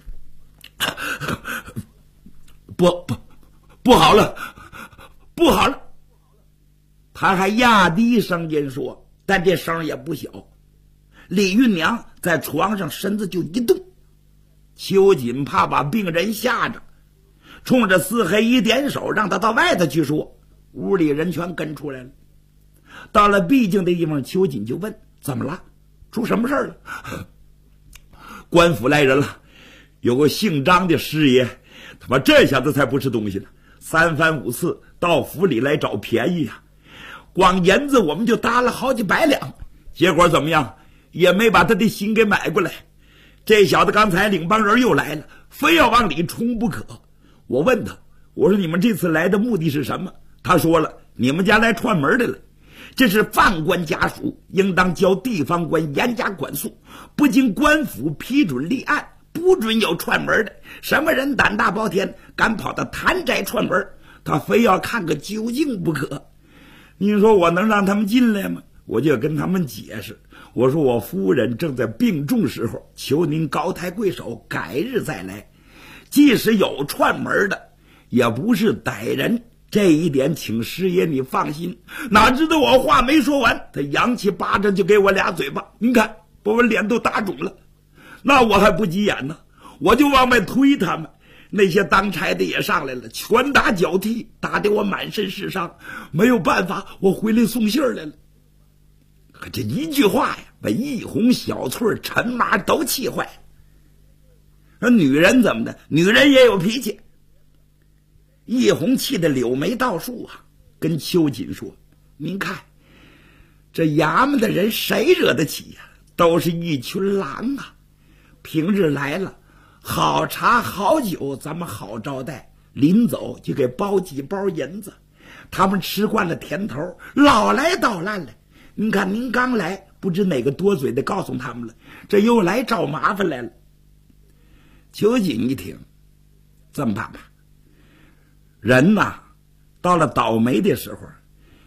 不好了，不好了！他还压低声音说，但这声也不小。李运娘在床上身子就一动，秋瑾怕把病人吓着，冲着四黑一点手，让他到外头去说。屋里人全跟出来了。到了僻静的地方，秋瑾就问：“怎么了？出什么事了？”官府来人了，有个姓张的师爷，他妈这下子才不是东西了，三番五次到府里来找便宜啊，光银子我们就搭了好几百两，结果怎么样，也没把他的心给买过来。这小子刚才领帮人又来了，非要往里冲不可。我问他，我说你们这次来的目的是什么？他说了，你们家来串门的了，这是犯官家属，应当交地方官严加管束，不经官府批准立案，不准有串门的。什么人胆大包天，敢跑到谭宅串门？他非要看个究竟不可。你说我能让他们进来吗？我就跟他们解释，我说我夫人正在病重时候，求您高抬贵手，改日再来。即使有串门的，也不是歹人，这一点请师爷你放心。哪知道我话没说完，他扬起巴掌就给我俩嘴巴，您看把我脸都打肿了。那我还不急眼呢，我就往外推他们。那些当差的也上来了，拳打脚踢，打得我满身是伤。没有办法，我回来送信来了。可这一句话呀，把一红、小翠、陈妈都气坏。说女人怎么的？女人也有脾气。一红气得柳眉倒竖啊，跟秋瑾说：“您看，这衙门的人谁惹得起呀？都是一群狼啊！平日来了，好茶好酒，咱们好招待，临走就给包几包银子。他们吃惯了甜头，老来捣烂了。您看您刚来，不知哪个多嘴的告诉他们了，这又来找麻烦来了。”秋瑾一听，这么办吧，人呐，到了倒霉的时候，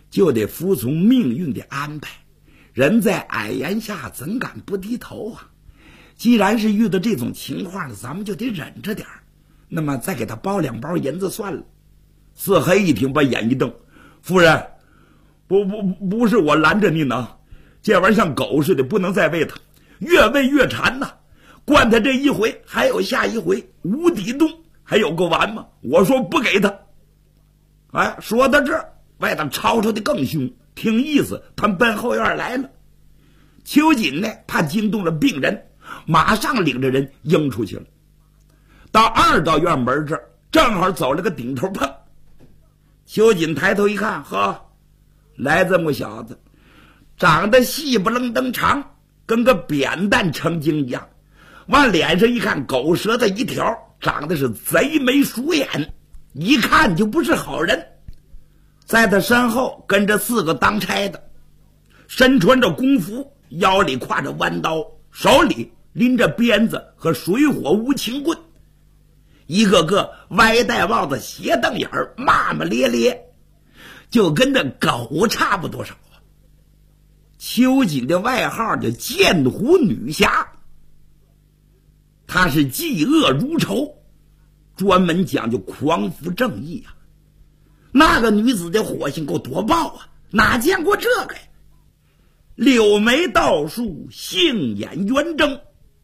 就得服从命运的安排。人在矮檐下怎敢不低头啊？既然是遇到这种情况，咱们就得忍着点儿。那么再给他包2包银子算了。四黑一听，把眼一瞪：“夫人，不是我拦着您呢，这玩意儿像狗似的，不能再喂它，越喂越馋呐。灌他这一回，还有下一回，无底洞还有个完吗？我说不给他。”哎，说到这儿，外头吵吵的更凶，听意思他们奔后院来了。秋瑾呢，怕惊动了病人，马上领着人迎出去了。到2道院门这儿，正好走了个顶头碰。秋瑾抬头一看，呵，来这么个小子，长得细不愣登长，跟个扁担成精一样，往脸上一看，狗舌头一条，长得是贼眉鼠眼，一看就不是好人。在他身后跟着4个当差的，身穿着工服，腰里挎着弯刀，手里拎着鞭子和水火无情棍，一个个歪戴帽子，斜瞪眼儿，骂骂咧咧，就跟这狗差不多少啊。秋瑾的外号叫剑湖女侠，她是嫉恶如仇，专门讲究匡扶正义啊。那个女子的火性够多爆啊，哪见过这个呀？柳眉倒竖，杏眼圆睁，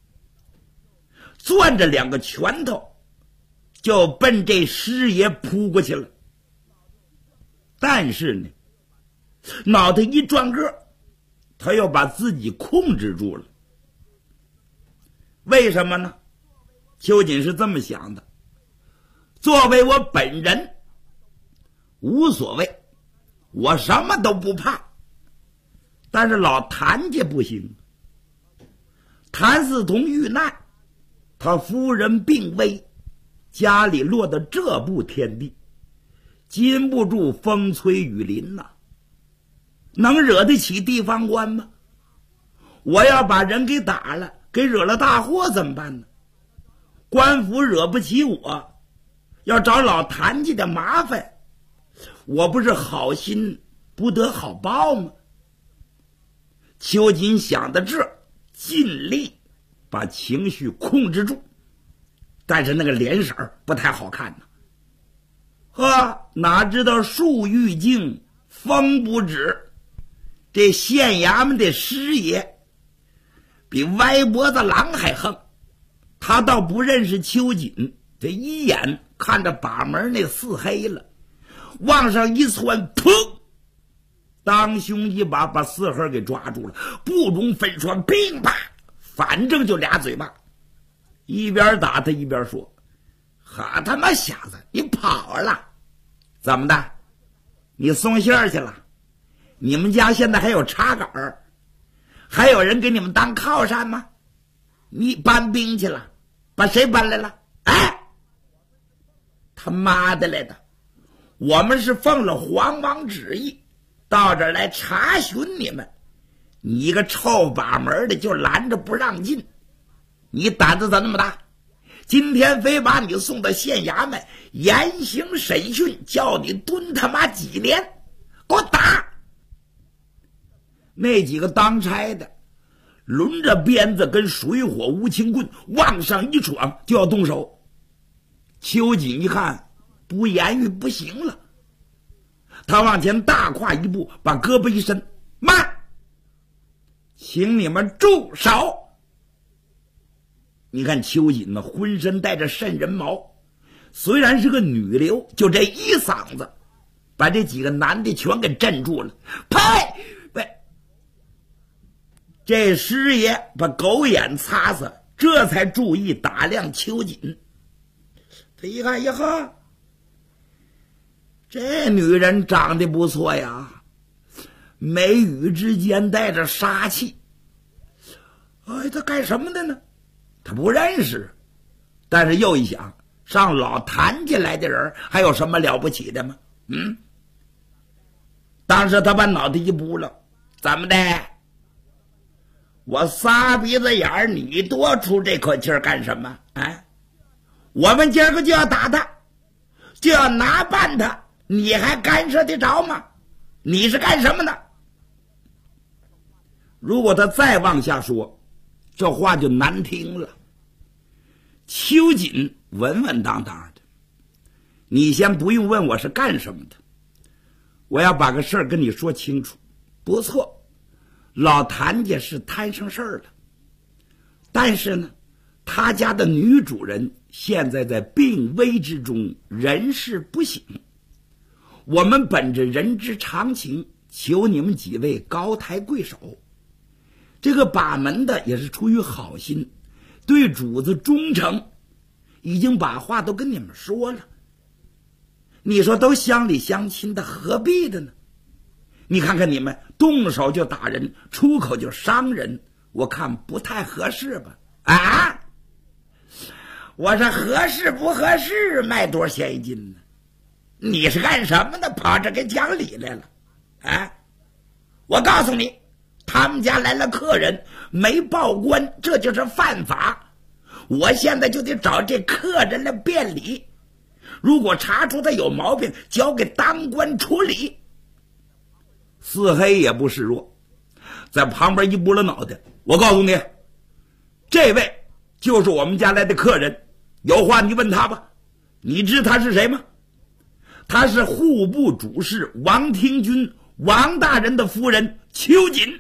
攥着2个拳头就奔这师爷扑过去了。但是呢，脑袋一转个，他又把自己控制住了。为什么呢？秋瑾是这么想的：作为我本人，无所谓，我什么都不怕。但是老谭家不行，谭嗣同遇难，他夫人病危，家里落到这步田地，禁不住风吹雨淋呐，能惹得起地方官吗？我要把人给打了，给惹了大祸怎么办呢？官府惹不起我，要找老谭家的麻烦，我不是好心不得好报吗？秋瑾想到这，尽力把情绪控制住，但是那个脸色不太好看呢。哪知道树欲静风不止，这县衙门的师爷比歪脖子狼还横。他倒不认识秋瑾，这一眼看着把门那4黑了，往上一窜，砰，当胸一把把4黑给抓住了，不容分川，乒啪，反正就俩嘴巴，一边打他一边说：“哈他妈小子，你跑了？怎么的？你送信儿去了？你们家现在还有茶杆儿，还有人给你们当靠山吗？你搬兵去了，把谁搬来了？哎，他妈的来的！我们是奉了皇王旨意到这儿来查询你们，你一个臭把门的就拦着不让进，你胆子咋那么大？今天非把你送到县衙门严刑审讯，叫你蹲他妈几年，给我打！那几个当差的抡着鞭子跟水火无情棍往上一闯，就要动手。秋瑾一看不言语不行了，他往前大跨一步，把胳膊一伸：“慢！请你们住手！”你看秋瑾呢，浑身带着瘆人毛，虽然是个女流，就这一嗓子把这几个男的全给镇住了。拍！这师爷把狗眼擦擦，这才注意打量秋瑾。他一看，呀呵，这女人长得不错呀，眉宇之间带着杀气。哎，他干什么的呢？他不认识，但是又一想，上老谭家来的人还有什么了不起的吗？当时他把脑袋一扑了，怎么的？我仨鼻子眼儿，你多出这口气儿干什么？我们今儿个就要打他，就要拿办他，你还干涉得着吗？ 你是干什么的？如果他再往下说，这话就难听了。秋瑾稳稳当当的，你先不用问我是干什么的，我要把个事儿跟你说清楚。不错，老谭家是摊上事儿了，但是呢，他家的女主人现在在病危之中，人事不省。我们本着人之常情，求你们几位高抬贵手。这个把门的也是出于好心，对主子忠诚，已经把话都跟你们说了。你说都乡里乡亲的，何必的呢？你看看你们动手就打人，出口就伤人，我看不太合适吧？啊！我说合适不合适，卖多少钱一斤呢？你是干什么的？跑这给讲理来了？啊！我告诉你，他们家来了客人，没报官，这就是犯法。我现在就得找这客人来辩理，如果查出他有毛病，交给当官处理。四黑也不示弱，在旁边一拨了脑袋，我告诉你，这位就是我们家来的客人，有话你问他吧。你知他是谁吗？他是户部主事王廷钧王大人的夫人秋瑾。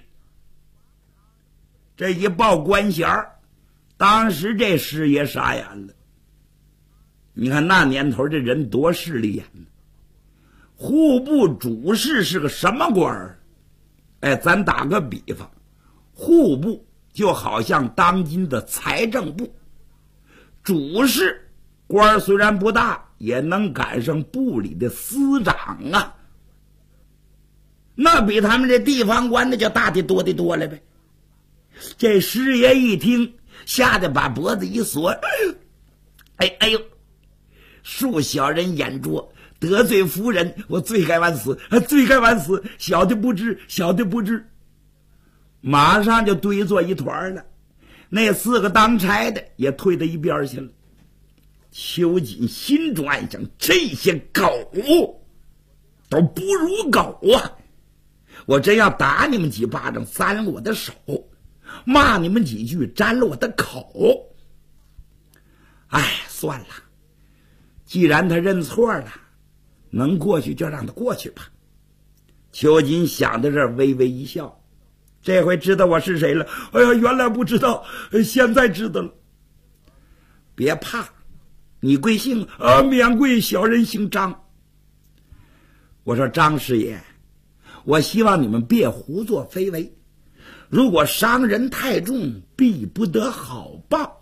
这一报官衔儿，当时这师爷傻眼了。你看那年头这人多势利眼呢。户部主事是个什么官儿？哎，咱打个比方，户部就好像当今的财政部，主事官虽然不大，也能赶上部里的司长啊。那比他们这地方官的就大得多得多了呗。这师爷一听，吓得把脖子一缩，哎呦，恕小人眼拙，得罪夫人，我罪该万死，罪该万死，小的不知，小的不知。马上就堆作一团了，那4个当差的也退到一边去了。秋瑾心中暗想，这些狗都不如狗啊！我真要打你们几巴掌，扇了我的手，骂你们几句，沾了我的口。哎，算了，既然他认错了，能过去就让他过去吧。秋瑾想到这儿，微微一笑，这回知道我是谁了。哎呀，原来不知道，现在知道了。别怕，你贵姓啊？免贵，小人姓张。我说张师爷，我希望你们别胡作非为，如果伤人太重，必不得好报。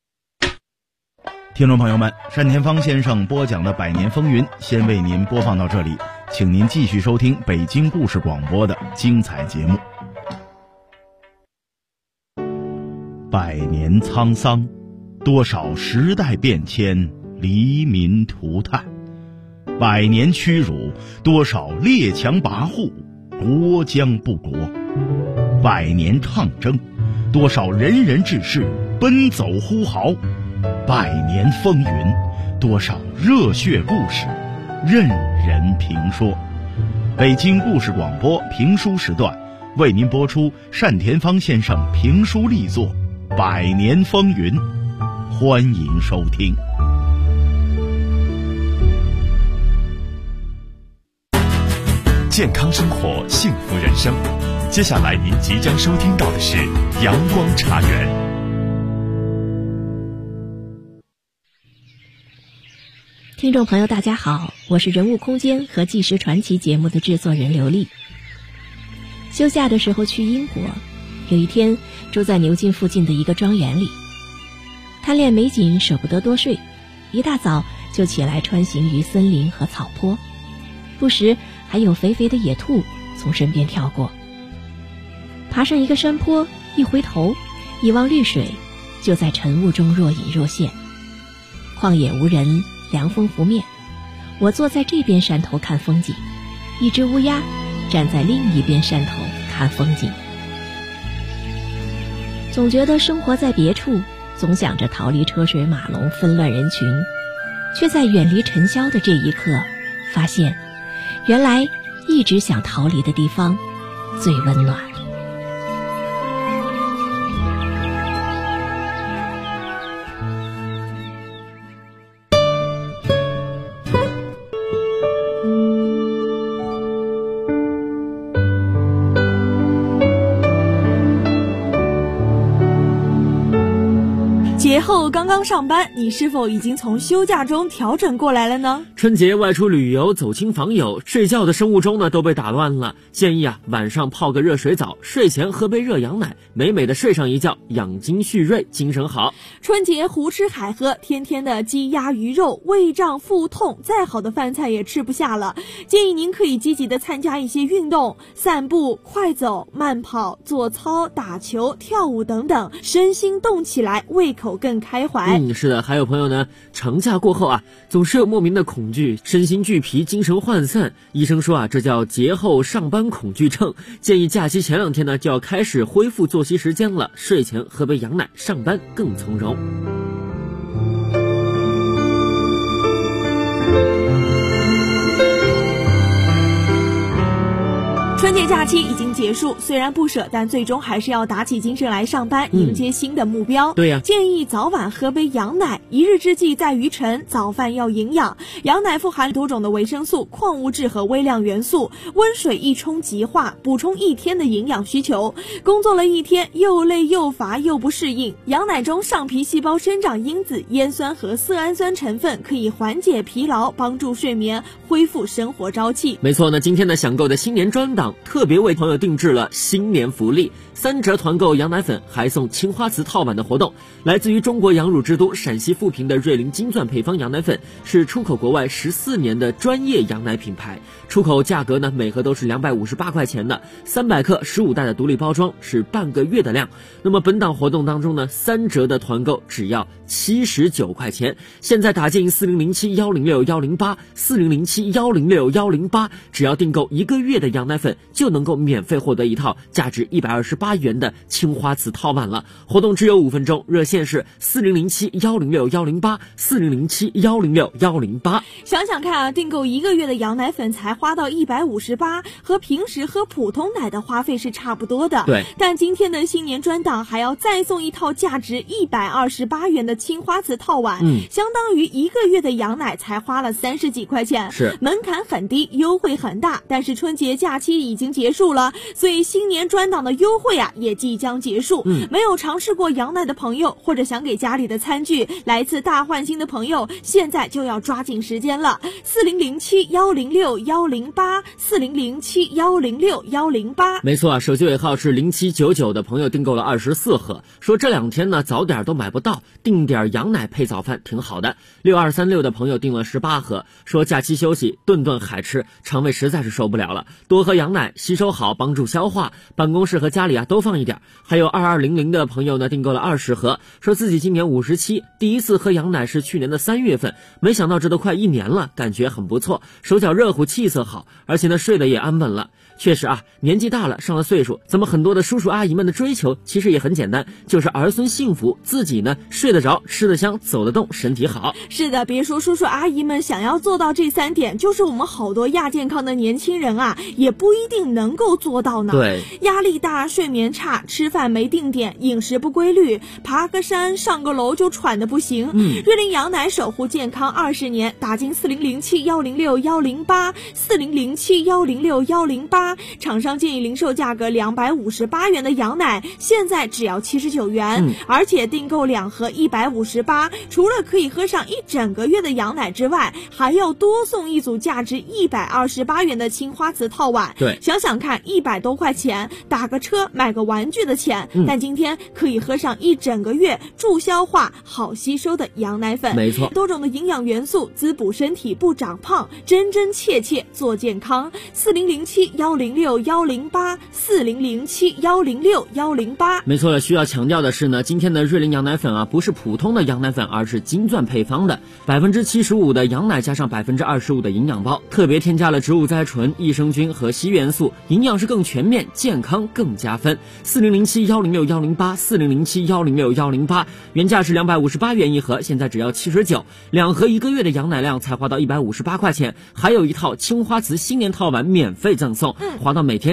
听众朋友们，单田芳先生播讲的《百年风云》先为您播放到这里，请您继续收听北京故事广播的精彩节目。百年沧桑，多少时代变迁，黎民涂炭；百年屈辱，多少列强跋扈，国将不国；百年抗争，多少仁人志士奔走呼号；百年风云，多少热血故事任人评说。北京故事广播评书时段为您播出单田芳先生评书力作《百年风云》，欢迎收听。 健康生活，幸福人生。接下来您即将收听到的是阳光茶园。 听众朋友大家好，我是人物空间和纪实传奇节目的制作人刘丽。休假的时候去英国，有一天住在牛津附近的一个庄园里，贪恋美景舍不得多睡，一大早就起来穿行于森林和草坡，不时还有肥肥的野兔从身边跳过。爬上一个山坡，一回头一望绿水，就在晨雾中若隐若现。旷野无人，凉风拂面，我坐在这边山头看风景，一只乌鸦站在另一边山头看风景。总觉得生活在别处，总想着逃离车水马龙纷乱人群，却在远离尘嚣的这一刻发现，原来一直想逃离的地方最温暖。 节后刚刚上班，你是否已经从休假中调整过来了呢？ 春节外出旅游，走亲访友，睡觉的生物钟呢都被打乱了。建议晚上泡个热水澡，睡前喝杯热羊奶，美美的睡上一觉，养精蓄锐，精神好。 春节胡吃海喝，天天的鸡鸭鱼肉，胃胀腹痛，再好的饭菜也吃不下了。建议您可以积极的参加一些运动，散步、快走、慢跑、做操、打球、跳舞等等，身心动起来，胃口更开怀。 是的，还有朋友呢，长假过后总是有莫名的恐惧，身心俱疲，精神涣散。医生说这叫节后上班恐惧症，建议假期前2天呢就要开始恢复作息时间了，睡前喝杯羊奶，上班更从容。 春节假期已经结束，虽然不舍，但最终还是要打起精神来上班，迎接新的目标。 对呀， 建议早晚喝杯羊奶，一日之计在于晨，早饭要营养。羊奶富含多种的维生素、矿物质和微量元素，温水一冲即化，补充1天的营养需求。工作了1天，又累又乏又不适应，羊奶中上皮细胞生长因子、烟酸和色氨酸成分可以缓解疲劳，帮助睡眠，恢复生活朝气。 没错呢，今天呢享购的新年专档特别为朋友定制了新年福利，3折团购羊奶粉，还送青花瓷套碗的活动。来自于中国羊乳之都陕西富平的瑞麟金钻配方羊奶粉，是出口国外14年的专业羊奶品牌，出口价格呢每盒都是258块钱的，300克15袋的独立包装，是半个月的量。那么本档活动当中呢，3折的团购只要79块钱，现在打进4007106108，4007106108，只要订购1个月的羊奶粉，就能够免费获得一套价值128元的青花瓷套碗了。活动只有5分钟，热线是4007106108，4007106108。 想想看订购1个月的羊奶粉才花到158，和平时喝普通奶的花费是差不多的。 对， 但今天的新年专档还要再送一套价值128元的青花瓷套碗，相当于1个月的羊奶才花了30几块钱， 是门槛很低，优惠很大。但是春节假期已经结束了，所以新年专档的优惠也即将结束。没有尝试过羊奶的朋友，或者想给家里的餐具来次大换新的朋友，现在就要抓紧时间了。4007106108，4007106108。 没错手机尾号是0799的朋友订购了24盒，说这2天呢早点都买不到，订点羊奶配早饭挺好的。6236的朋友订了18盒，说假期休息顿顿海吃，肠胃实在是受不了了，多喝羊奶吸收好，帮助消化，办公室和家里都放一点。还有2200的朋友呢订购了20盒，说自己今年57，第一次喝羊奶是去年的3月份，没想到这都快1年了，感觉很不错，手脚热乎，气色好，而且呢睡得也安稳了。确实年纪大了，上了岁数，咱们很多的叔叔阿姨们的追求其实也很简单，就是儿孙幸福，自己呢睡得着，吃得香，走得动，身体好。 是的，别说叔叔阿姨们想要做到这3点，就是我们好多亚健康的年轻人也不一定能够做到呢。 对， 压力大，睡眠差，吃饭没定点，饮食不规律，爬个山上个楼就喘得不行。瑞麟羊奶守护健康20年，打进4007106108，4007106108。厂商建议零售价格258元的羊奶，现在只要79元，而且订购2盒158，除了可以喝上1整个月的羊奶之外，还要多送一组价值128元的青花瓷套碗。 对， 想想看，100多块钱打个车买个玩具的钱，但今天可以喝上1整个月助消化、好吸收的羊奶粉。 没错， 多种的营养元素滋补身体不长胖，真真切切做健康。4007106108 4007-108，4007-106-108。 没错了，需要强调的是呢，今天的瑞麟羊奶粉啊，不是普通的羊奶粉，而是金钻配方的，75%的羊奶加上25%的营养包，特别添加了植物甾醇、益生菌和硒元素，营养是更全面，健康更加分。4007-106-108，4007-106-108，原价是258元一盒，现在只要79，两盒1个月的羊奶量才花到158块钱，还有一套青花瓷新年套碗免费赠送，花到每天